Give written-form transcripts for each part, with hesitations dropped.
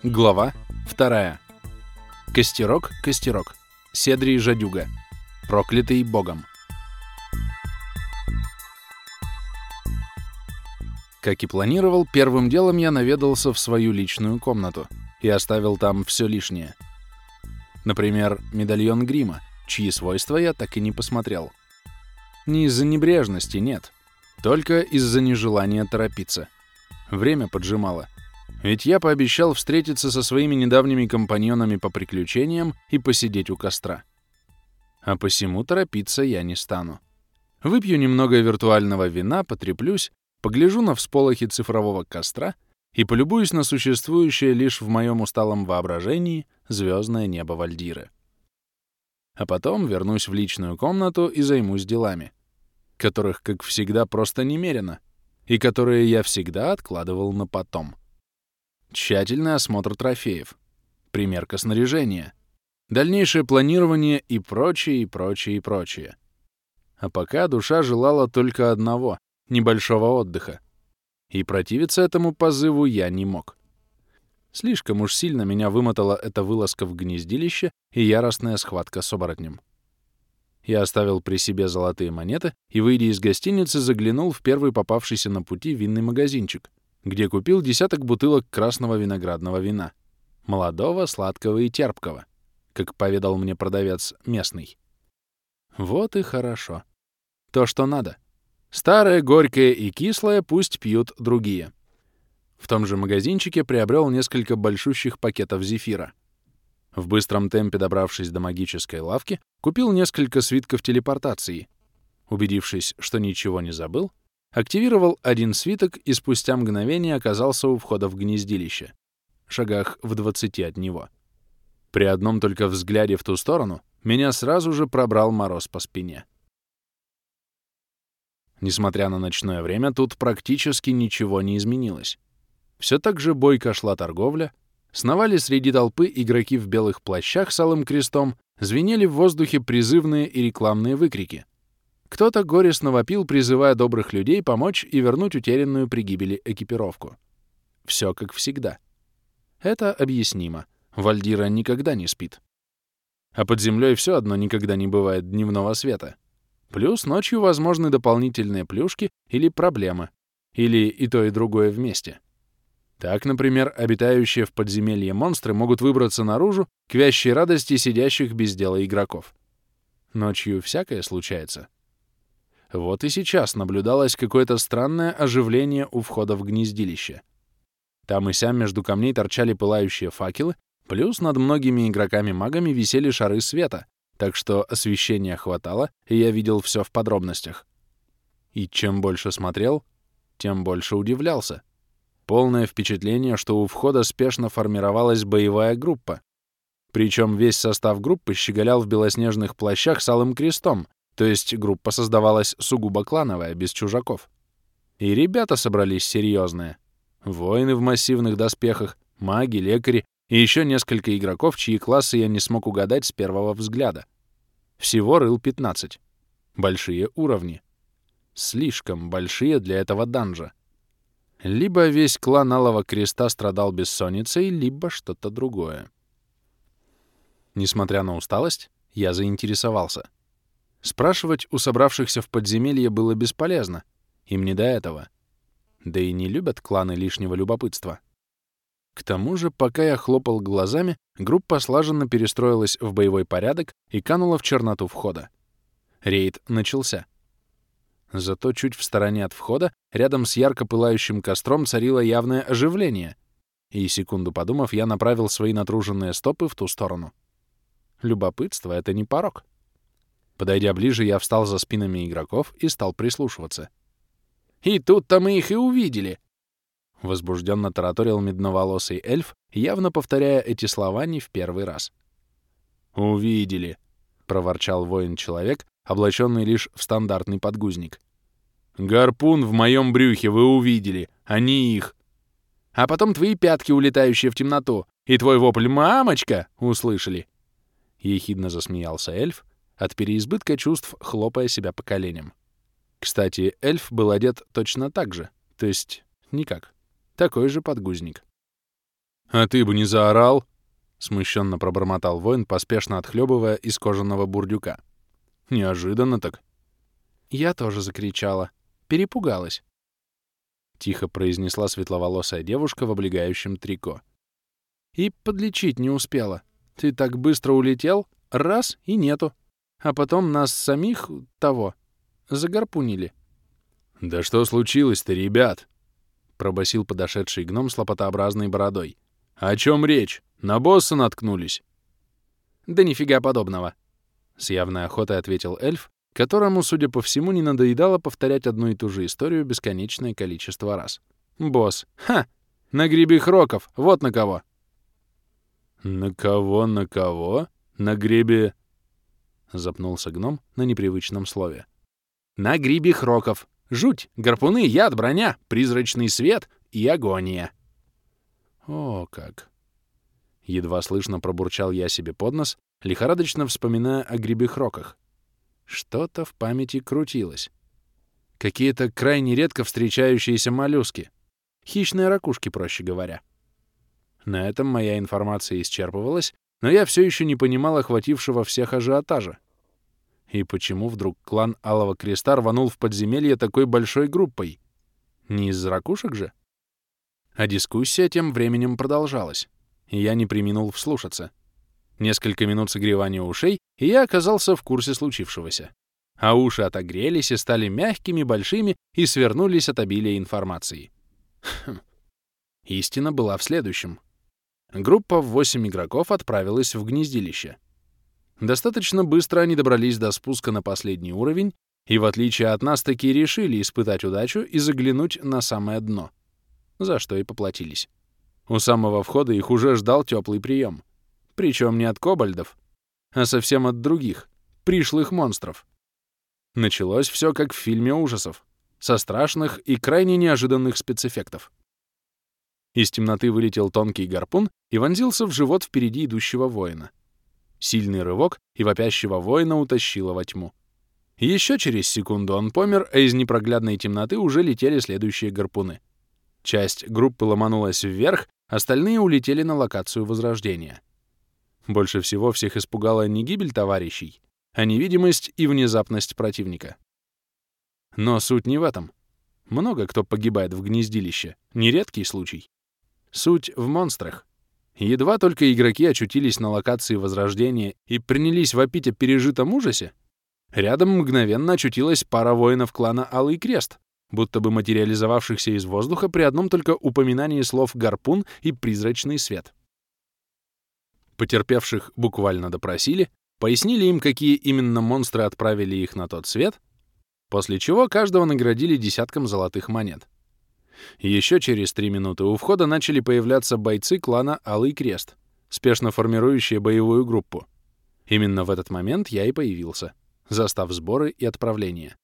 Глава 2. Костерок, костерок. Седрий жадюга. Проклятый богом. Как и планировал, первым делом я наведался в свою личную комнату и оставил там все лишнее. Например, медальон грима, чьи свойства я так и не посмотрел. Не из-за небрежности, нет. Только из-за нежелания торопиться. Время поджимало. Ведь я пообещал встретиться со своими недавними компаньонами по приключениям и посидеть у костра. А посему торопиться я не стану. Выпью немного виртуального вина, потреплюсь, погляжу на всполохи цифрового костра и полюбуюсь на существующее лишь в моем усталом воображении звездное небо Вальдиры. А потом вернусь в личную комнату и займусь делами, которых, как всегда, просто немерено, и которые я всегда откладывал на потом. Тщательный осмотр трофеев, примерка снаряжения, дальнейшее планирование и прочее, и прочее, и прочее. А пока душа желала только одного — небольшого отдыха. И противиться этому позыву я не мог. Слишком уж сильно меня вымотала эта вылазка в гнездилище и яростная схватка с оборотнем. Я оставил при себе золотые монеты и, выйдя из гостиницы, заглянул в первый попавшийся на пути винный магазинчик, где купил десяток бутылок красного виноградного вина. Молодого, сладкого и терпкого, как поведал мне продавец местный. Вот и хорошо. То, что надо. Старое, горькое и кислое пусть пьют другие. В том же магазинчике приобрел несколько большущих пакетов зефира. В быстром темпе добравшись до магической лавки, купил несколько свитков телепортации. Убедившись, что ничего не забыл, активировал один свиток и спустя мгновение оказался у входа в гнездилище, шагах в 20 от него. При одном только взгляде в ту сторону меня сразу же пробрал мороз по спине. Несмотря на ночное время, тут практически ничего не изменилось. Все так же бойко шла торговля, сновали среди толпы игроки в белых плащах с алым крестом, звенели в воздухе призывные и рекламные выкрики. Кто-то горестно вопил, призывая добрых людей помочь и вернуть утерянную при гибели экипировку. Все как всегда. Это объяснимо. Вальдира никогда не спит. А под землей все одно никогда не бывает дневного света. Плюс ночью возможны дополнительные плюшки или проблемы, или и то, и другое вместе. Так, например, обитающие в подземелье монстры могут выбраться наружу к вящей радости сидящих без дела игроков. Ночью всякое случается. Вот и сейчас наблюдалось какое-то странное оживление у входа в гнездилище. Там и сям между камней торчали пылающие факелы, плюс над многими игроками-магами висели шары света, так что освещения хватало, и я видел все в подробностях. И чем больше смотрел, тем больше удивлялся. Полное впечатление, что у входа спешно формировалась боевая группа. Причем весь состав группы щеголял в белоснежных плащах с алым крестом, то есть группа создавалась сугубо клановая, без чужаков. И ребята собрались серьезные. Воины в массивных доспехах, маги, лекари и еще несколько игроков, чьи классы я не смог угадать с первого взгляда. Всего рыл 15. Большие уровни. Слишком большие для этого данжа. Либо весь клан Алого Креста страдал бессонницей, либо что-то другое. Несмотря на усталость, я заинтересовался. Спрашивать у собравшихся в подземелье было бесполезно, им не до этого. Да и не любят кланы лишнего любопытства. К тому же, пока я хлопал глазами, группа слаженно перестроилась в боевой порядок и канула в черноту входа. Рейд начался. Зато чуть в стороне от входа, рядом с ярко пылающим костром, царило явное оживление, и, секунду подумав, я направил свои натруженные стопы в ту сторону. Любопытство — это не порок. Подойдя ближе, я встал за спинами игроков и стал прислушиваться. «И тут-то мы их и увидели!» Возбужденно тараторил медноволосый эльф, явно повторяя эти слова не в первый раз. «Увидели!» — проворчал воин-человек, облаченный лишь в стандартный подгузник. «Гарпун в моем брюхе вы увидели, а не их. А потом твои пятки, улетающие в темноту, и твой вопль «Мамочка!» услышали!» Ехидно засмеялся эльф, от переизбытка чувств хлопая себя по коленям. Кстати, эльф был одет точно так же, то есть никак. Такой же подгузник. «А ты бы не заорал?» — смущенно пробормотал воин, поспешно отхлебывая из кожаного бурдюка. «Неожиданно так». Я тоже закричала. Перепугалась. Тихо произнесла светловолосая девушка в облегающем трико. И подлечить не успела. Ты так быстро улетел, раз — и нету. А потом нас самих того загарпунили. «Да что случилось-то, ребят?» — пробасил подошедший гном с лопатообразной бородой. «О чем речь? На босса наткнулись?» «Да нифига подобного», — с явной охотой ответил эльф, которому, судя по всему, не надоедало повторять одну и ту же историю бесконечное количество раз. «Босс! Ха! На гребе Роков! Вот на кого!» «На кого, на кого? На гребе...» — запнулся гном на непривычном слове. «На гребе Роков! Жуть! Гарпуны, яд, броня, призрачный свет и агония!» «О, как!» Едва слышно пробурчал я себе под нос, лихорадочно вспоминая о гребехроках. Что-то в памяти крутилось. Какие-то крайне редко встречающиеся моллюски. Хищные ракушки, проще говоря. На этом моя информация исчерпывалась, но я все еще не понимал охватившего всех ажиотажа. И почему вдруг клан Алого Креста рванул в подземелье такой большой группой? Не из ракушек же? А дискуссия тем временем продолжалась, и я не преминул вслушаться. Несколько минут согревания ушей, и я оказался в курсе случившегося. А уши отогрелись и стали мягкими, большими и свернулись от обилия информации. Истина была в следующем. Группа в 8 игроков отправилась в гнездилище. Достаточно быстро они добрались до спуска на последний уровень и, в отличие от нас, таки решили испытать удачу и заглянуть на самое дно, за что и поплатились. У самого входа их уже ждал теплый прием. Причем не от кобальдов, а совсем от других, пришлых монстров. Началось все как в фильме ужасов, со страшных и крайне неожиданных спецэффектов. Из темноты вылетел тонкий гарпун и вонзился в живот впереди идущего воина. Сильный рывок, и вопящего воина утащило во тьму. Еще через секунду он помер, а из непроглядной темноты уже летели следующие гарпуны. Часть группы ломанулась вверх, остальные улетели на локацию Возрождения. Больше всего всех испугала не гибель товарищей, а невидимость и внезапность противника. Но суть не в этом. Много кто погибает в гнездилище, нередкий случай. Суть в монстрах. Едва только игроки очутились на локации Возрождения и принялись вопить о пережитом ужасе, рядом мгновенно очутилась пара воинов клана Алый Крест, будто бы материализовавшихся из воздуха при одном только упоминании слов «гарпун» и «призрачный свет». Потерпевших буквально допросили, пояснили им, какие именно монстры отправили их на тот свет, после чего каждого наградили десятком золотых монет. Еще через 3 минуты у входа начали появляться бойцы клана Алый Крест, спешно формирующие боевую группу. Именно в этот момент я и появился, застав сборы и отправление.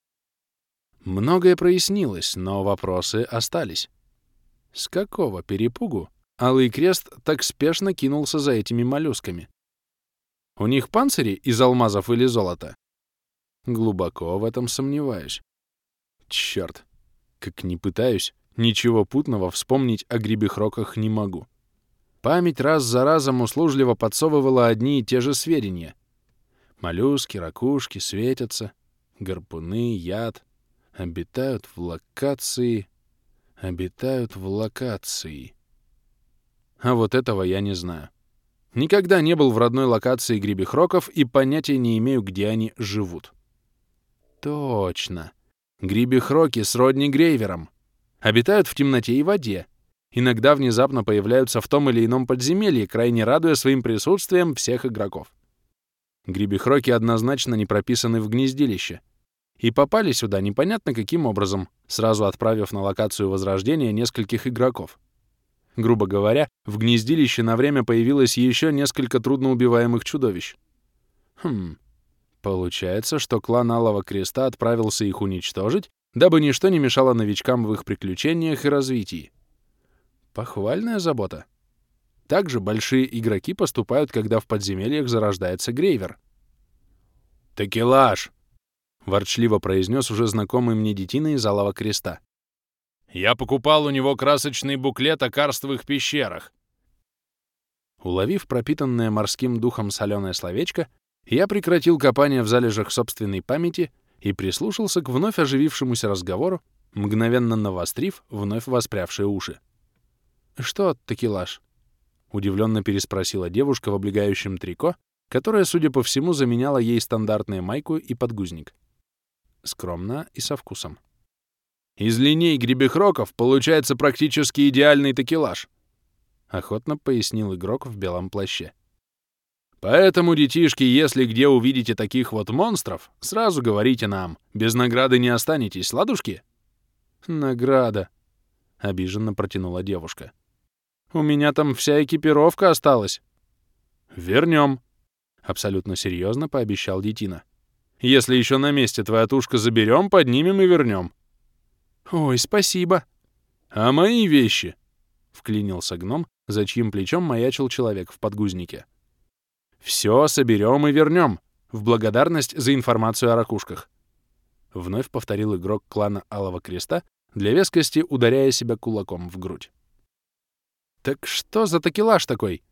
Многое прояснилось, но вопросы остались. С какого перепугу Алый Крест так спешно кинулся за этими моллюсками? У них панцири из алмазов или золота? Глубоко в этом сомневаюсь. Чёрт, как ни пытаюсь, ничего путного вспомнить о гребехроках не могу. Память раз за разом услужливо подсовывала одни и те же сведения. Моллюски, ракушки светятся, гарпуны, яд. Обитают в локации. А вот этого я не знаю. Никогда не был в родной локации гребехроков и понятия не имею, где они живут. Точно. Гребехроки сродни грейверам. Обитают в темноте и воде. Иногда внезапно появляются в том или ином подземелье, крайне радуя своим присутствием всех игроков. Гребехроки однозначно не прописаны в гнездилище. И попали сюда непонятно каким образом, сразу отправив на локацию Возрождения нескольких игроков. Грубо говоря, в гнездилище на время появилось еще несколько трудноубиваемых чудовищ. Получается, что клан Алого Креста отправился их уничтожить, дабы ничто не мешало новичкам в их приключениях и развитии. Похвальная забота. Также большие игроки поступают, когда в подземельях зарождается грейвер. «Такелаж!» — ворчливо произнес уже знакомый мне детина из Алого Креста. «Я покупал у него красочный буклет о карстовых пещерах. Уловив пропитанное морским духом соленое словечко, я прекратил копание в залежах собственной памяти и прислушался к вновь оживившемуся разговору, мгновенно навострив вновь воспрявшие уши. «Что, такелаж?» — удивленно переспросила девушка в облегающем трико, которое, судя по всему, заменяло ей стандартную майку и подгузник. Скромно и со вкусом. «Из линей гребехроков получается практически идеальный такелаж», — охотно пояснил игрок в белом плаще. «Поэтому, детишки, если где увидите таких вот монстров, сразу говорите нам. Без награды не останетесь, ладушки?» «Награда», — обиженно протянула девушка. «У меня там вся экипировка осталась». «Вернем», — абсолютно серьезно пообещал детина. «Если еще на месте твоя тушка заберем, поднимем и вернем». «Ой, спасибо». «А мои вещи?» — вклинился гном, за чьим плечом маячил человек в подгузнике. «Все соберем и вернем, в благодарность за информацию о ракушках», — вновь повторил игрок клана Алого Креста, для вескости ударяя себя кулаком в грудь. «Так что за такелаж такой?»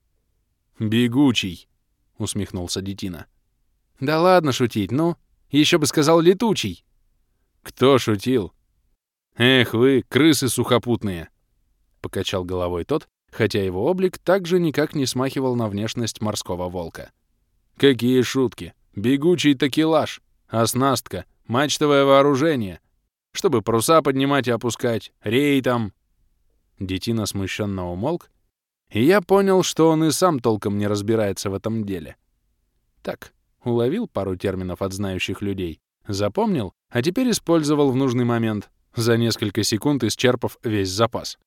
«Бегучий», — усмехнулся детина. «Да ладно шутить, ну, еще бы сказал летучий». «Кто шутил?» «Эх вы, крысы сухопутные!» — покачал головой тот, хотя его облик также никак не смахивал на внешность морского волка. «Какие шутки! Бегучий такелаж, оснастка, мачтовое вооружение, чтобы паруса поднимать и опускать, рей там!» Детина смущенно умолк, и я понял, что он и сам толком не разбирается в этом деле. Так, уловил пару терминов от знающих людей, запомнил, а теперь использовал в нужный момент, за несколько секунд исчерпав весь запас.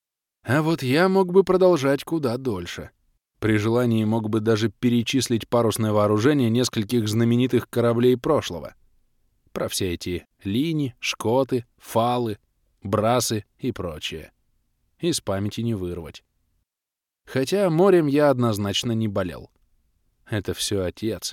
А вот я мог бы продолжать куда дольше. При желании мог бы даже перечислить парусное вооружение нескольких знаменитых кораблей прошлого. Про все эти лини, шкоты, фалы, брасы и прочее. Из памяти не вырвать. Хотя морем я однозначно не болел. Это все отец.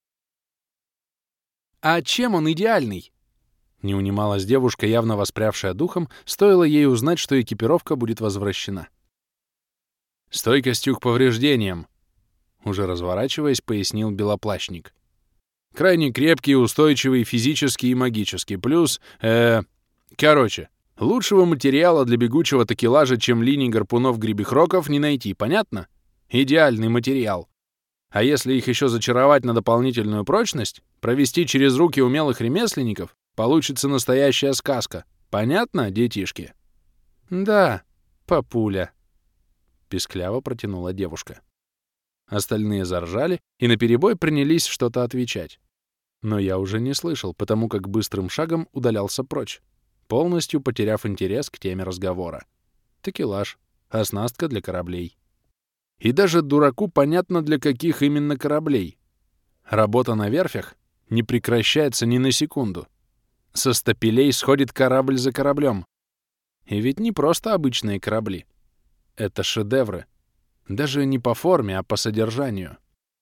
«А чем он идеальный?» Не унималась девушка, явно воспрявшая духом, стоило ей узнать, что экипировка будет возвращена. «Стойкостью к повреждениям», — уже разворачиваясь, пояснил белоплащник. «Крайне крепкий, устойчивый физически и магически. Плюс, короче, лучшего материала для бегучего такелажа, чем линий гарпунов-гребехроков, не найти, понятно? Идеальный материал. А если их еще зачаровать на дополнительную прочность, провести через руки умелых ремесленников, получится настоящая сказка. Понятно, детишки?» «Да, папуля», — пискляво протянула девушка. Остальные заржали и наперебой принялись что-то отвечать. Но я уже не слышал, потому как быстрым шагом удалялся прочь, полностью потеряв интерес к теме разговора. Такелаж, оснастка для кораблей. И даже дураку понятно, для каких именно кораблей. Работа на верфях не прекращается ни на секунду. Со стапелей сходит корабль за кораблем. И ведь не просто обычные корабли. Это шедевры. Даже не по форме, а по содержанию.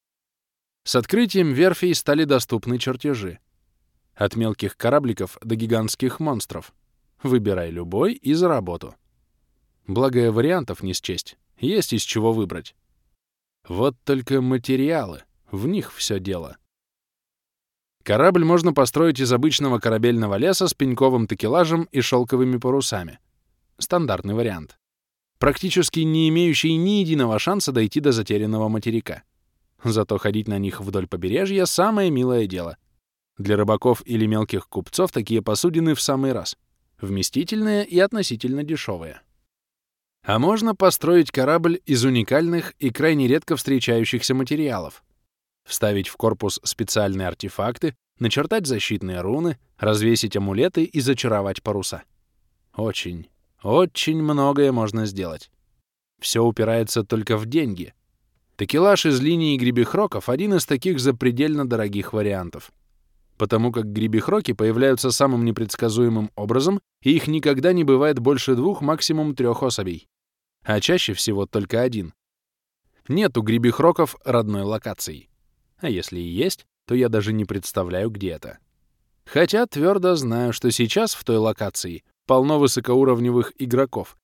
С открытием верфей стали доступны чертежи. От мелких корабликов до гигантских монстров. Выбирай любой и за работу. Благо, вариантов не счесть. Есть из чего выбрать. Вот только материалы. В них все дело. Корабль можно построить из обычного корабельного леса с пеньковым такелажем и шелковыми парусами. Стандартный вариант. Практически не имеющий ни единого шанса дойти до затерянного материка. Зато ходить на них вдоль побережья — самое милое дело. Для рыбаков или мелких купцов такие посудины в самый раз. Вместительные и относительно дешевые. А можно построить корабль из уникальных и крайне редко встречающихся материалов. Вставить в корпус специальные артефакты, начертать защитные руны, развесить амулеты и зачаровать паруса. Очень, очень многое можно сделать. Все упирается только в деньги. Такелаж из линии гребехроков — один из таких запредельно дорогих вариантов. Потому как гребехроки появляются самым непредсказуемым образом, и их никогда не бывает больше 2, максимум 3 особей. А чаще всего только 1. Нет у гребехроков родной локации. А если и есть, то я даже не представляю, где это. Хотя твердо знаю, что сейчас в той локации полно высокоуровневых игроков,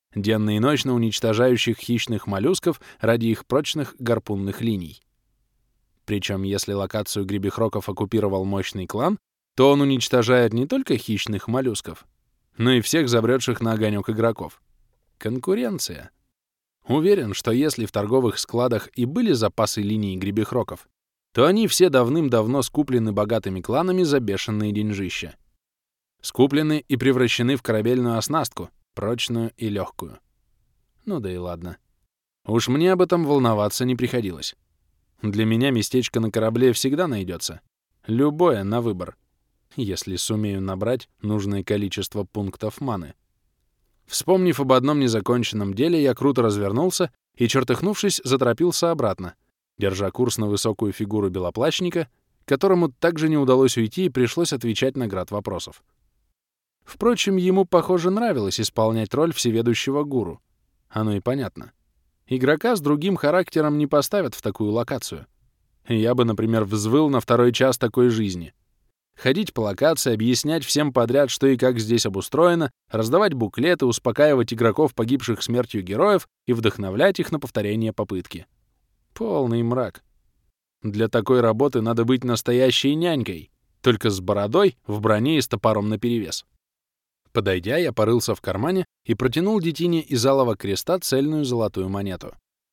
денно и ночно уничтожающих хищных моллюсков ради их прочных гарпунных линий. Причем, если локацию гребехроков оккупировал мощный клан, то он уничтожает не только хищных моллюсков, но и всех забредших на огонек игроков. Конкуренция. Уверен, что если в торговых складах и были запасы линий гребехроков, то они все давным-давно скуплены богатыми кланами за бешеные деньжища. Скуплены и превращены в корабельную оснастку, прочную и легкую. Ну да и ладно. Уж мне об этом волноваться не приходилось. Для меня местечко на корабле всегда найдется. Любое на выбор. Если сумею набрать нужное количество пунктов маны. Вспомнив об одном незаконченном деле, я круто развернулся и, чертыхнувшись, заторопился обратно, держа курс на высокую фигуру белоплащника, которому также не удалось уйти и пришлось отвечать на град вопросов. Впрочем, ему, похоже, нравилось исполнять роль всеведущего гуру. Оно и понятно. Игрока с другим характером не поставят в такую локацию. Я бы, например, взвыл на второй час такой жизни. Ходить по локации, объяснять всем подряд, что и как здесь обустроено, раздавать буклеты, успокаивать игроков, погибших смертью героев, и вдохновлять их на повторение попытки. Полный мрак. Для такой работы надо быть настоящей нянькой, только с бородой, в броне и с топором наперевес. Подойдя, я порылся в кармане и протянул детине из алого креста цельную золотую монету.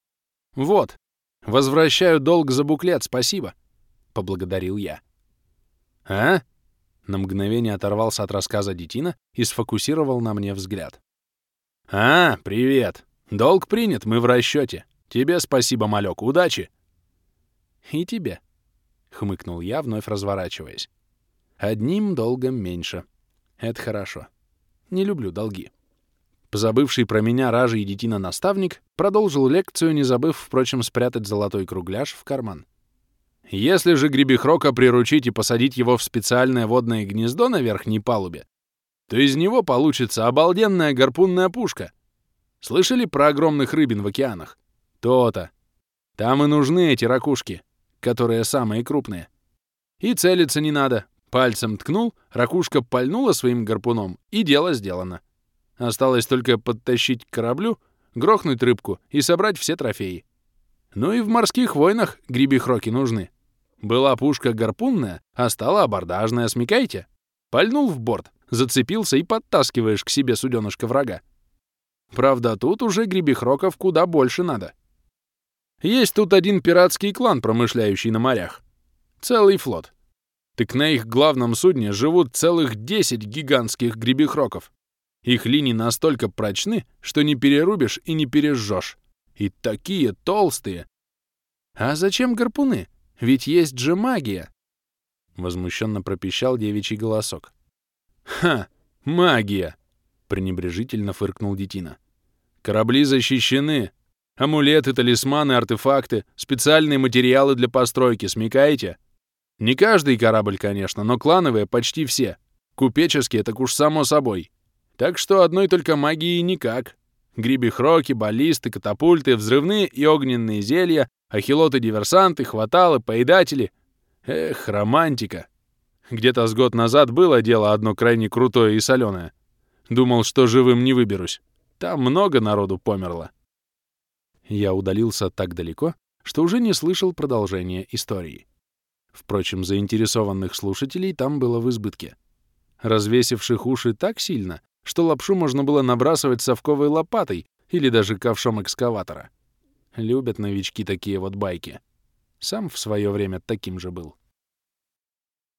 «Вот, возвращаю долг за буклет, спасибо», — поблагодарил я. «А?» — на мгновение оторвался от рассказа детина и сфокусировал на мне взгляд. «А, привет. Долг принят, мы в расчете. Тебе спасибо, малек, удачи!» «И тебе», — хмыкнул я, вновь разворачиваясь. «Одним долгом меньше. Это хорошо. Не люблю долги». Позабывший про меня ражий детина-наставник продолжил лекцию, не забыв, впрочем, спрятать золотой кругляш в карман. Если же гребехрока приручить и посадить его в специальное водное гнездо на верхней палубе, то из него получится обалденная гарпунная пушка. Слышали про огромных рыбин в океанах? То-то. Там и нужны эти ракушки, которые самые крупные. И целиться не надо. Пальцем ткнул, ракушка пальнула своим гарпуном, и дело сделано. Осталось только подтащить к кораблю, грохнуть рыбку и собрать все трофеи. Ну и в морских войнах гребехроки нужны. Была пушка гарпунная, а стала абордажная, смекайте? Пальнул в борт, зацепился и подтаскиваешь к себе суденышко врага. Правда, тут уже гребехроков куда больше надо. Есть тут один пиратский клан, промышляющий на морях. Целый флот. Так на их главном судне живут целых 10 гигантских гребехроков. Их линии настолько прочны, что не перерубишь и не пережжешь. И такие толстые. А зачем гарпуны? Ведь есть же магия. Возмущенно пропищал девичий голосок. Ха, магия! Пренебрежительно фыркнул детина. Корабли защищены. Амулеты, талисманы, артефакты, специальные материалы для постройки, смекаете? Не каждый корабль, конечно, но клановые почти все. Купеческие так уж само собой. Так что одной только магии никак. Гребехроки, баллисты, катапульты, взрывные и огненные зелья, ахилоты-диверсанты, хваталы, поедатели. Эх, романтика. Где-то с год назад было дело одно крайне крутое и соленое. Думал, что живым не выберусь. Там много народу померло. Я удалился так далеко, что уже не слышал продолжения истории. Впрочем, заинтересованных слушателей там было в избытке. Развесивших уши так сильно, что лапшу можно было набрасывать совковой лопатой или даже ковшом экскаватора. Любят новички такие вот байки. Сам в свое время таким же был.